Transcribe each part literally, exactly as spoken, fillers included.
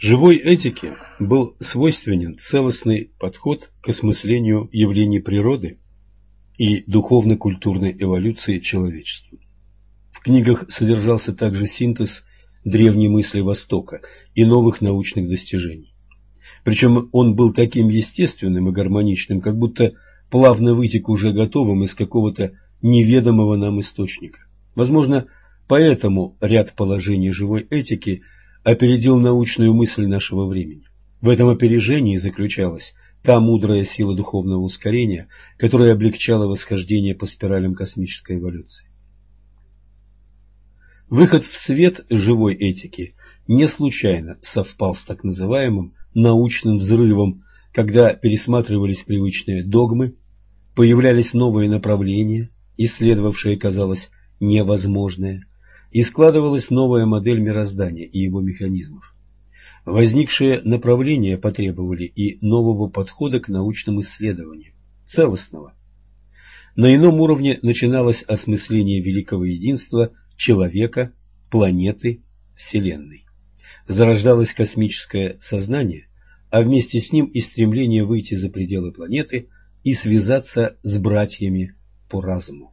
Живой этике был свойственен целостный подход к осмыслению явлений природы и духовно-культурной эволюции человечества. В книгах содержался также синтез древней мысли Востока и новых научных достижений. Причем он был таким естественным и гармоничным, как будто плавно вытек уже готовым из какого-то неведомого нам источника. Возможно, поэтому ряд положений живой этики опередил научную мысль нашего времени. В этом опережении заключалась та мудрая сила духовного ускорения, которая облегчала восхождение по спиралям космической эволюции. Выход в свет живой этики не случайно совпал с так называемым научным взрывом, когда пересматривались привычные догмы, появлялись новые направления, исследовавшие, казалось, невозможное, и складывалась новая модель мироздания и его механизмов. Возникшие направления потребовали и нового подхода к научным исследованиям, целостного. На ином уровне начиналось осмысление великого единства человека, планеты, Вселенной. Зарождалось космическое сознание, а вместе с ним и стремление выйти за пределы планеты и связаться с братьями по разуму.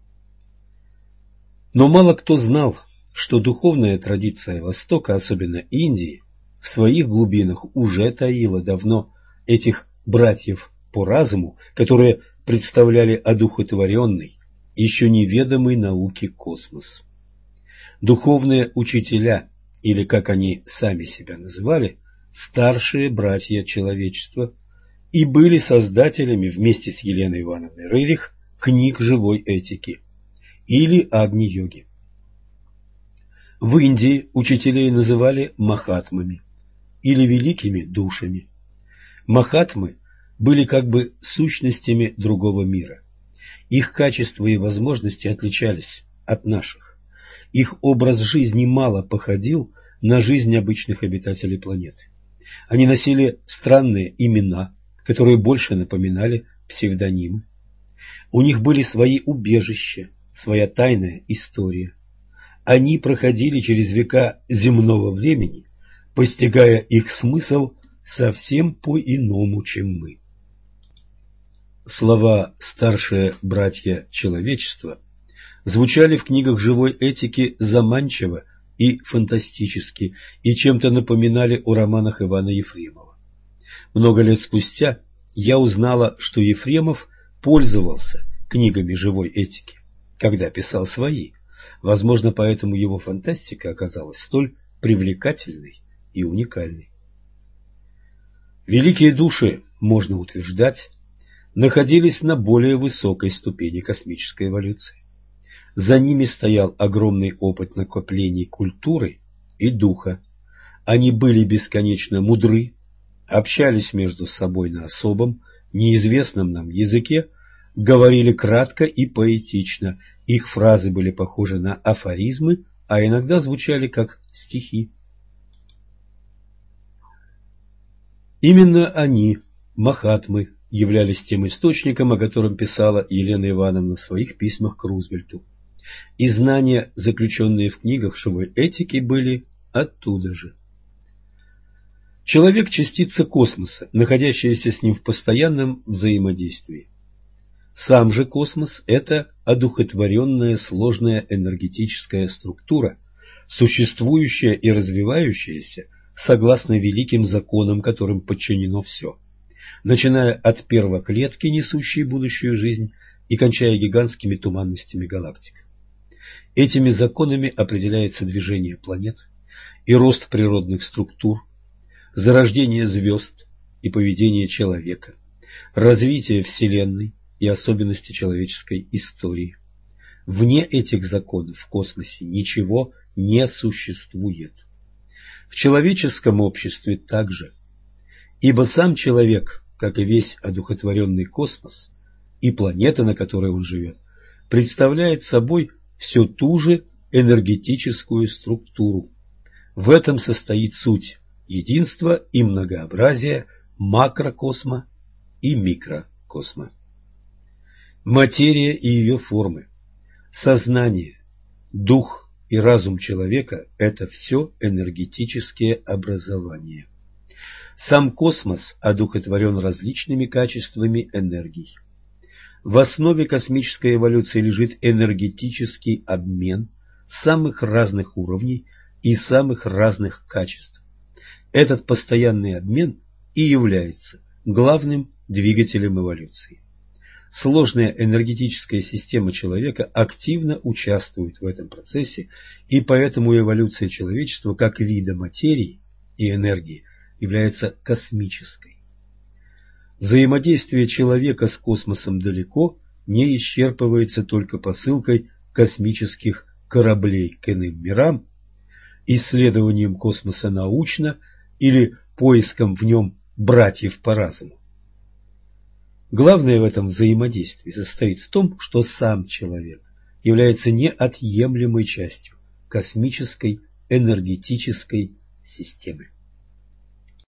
Но мало кто знал, что духовная традиция Востока, особенно Индии, в своих глубинах уже таила давно этих братьев по разуму, которые представляли одухотворенный, еще неведомый науке космос. Духовные учителя, или, как они сами себя называли, старшие братья человечества, и были создателями вместе с Еленой Ивановной Рерих книг живой этики или Агни-йоги. В Индии учителей называли махатмами или великими душами. Махатмы были как бы сущностями другого мира. Их качества и возможности отличались от наших. Их образ жизни мало походил на жизнь обычных обитателей планеты. Они носили странные имена, которые больше напоминали псевдонимы. У них были свои убежища, своя тайная история. Они проходили через века земного времени, постигая их смысл совсем по-иному, чем мы. Слова «старшие братья человечества» звучали в книгах живой этики заманчиво и фантастически, и чем-то напоминали о романах Ивана Ефремова. Много лет спустя я узнала, что Ефремов пользовался книгами живой этики, когда писал свои. Возможно, поэтому его фантастика оказалась столь привлекательной и уникальной. Великие души, можно утверждать, находились на более высокой ступени космической эволюции. За ними стоял огромный опыт накоплений культуры и духа. Они были бесконечно мудры, общались между собой на особом, неизвестном нам языке, говорили кратко и поэтично. Их фразы были похожи на афоризмы, а иногда звучали как стихи. Именно они, махатмы, являлись тем источником, о котором писала Елена Ивановна в своих письмах к Рузвельту. И знания, заключенные в книгах живой этики, были оттуда же. Человек – частица космоса, находящаяся с ним в постоянном взаимодействии. Сам же космос – это одухотворенная сложная энергетическая структура, существующая и развивающаяся согласно великим законам, которым подчинено все, начиная от первоклетки, несущей будущую жизнь, и кончая гигантскими туманностями галактик. Этими законами определяется движение планет и рост природных структур, зарождение звезд и поведение человека, развитие Вселенной и особенности человеческой истории. Вне этих законов в космосе ничего не существует. В человеческом обществе также, ибо сам человек, как и весь одухотворенный космос, и планета, на которой он живет, представляет собой всю ту же энергетическую структуру. В этом состоит суть единства и многообразия макрокосма и микрокосма. Материя и ее формы, сознание, дух и разум человека – это все энергетические образования. Сам космос одухотворен различными качествами энергий. В основе космической эволюции лежит энергетический обмен самых разных уровней и самых разных качеств. Этот постоянный обмен и является главным двигателем эволюции. Сложная энергетическая система человека активно участвует в этом процессе, и поэтому эволюция человечества как вида материи и энергии является космической. Взаимодействие человека с космосом далеко не исчерпывается только посылкой космических кораблей к иным мирам, исследованием космоса научно или поиском в нем братьев по разуму. Главное в этом взаимодействии состоит в том, что сам человек является неотъемлемой частью космической энергетической системы.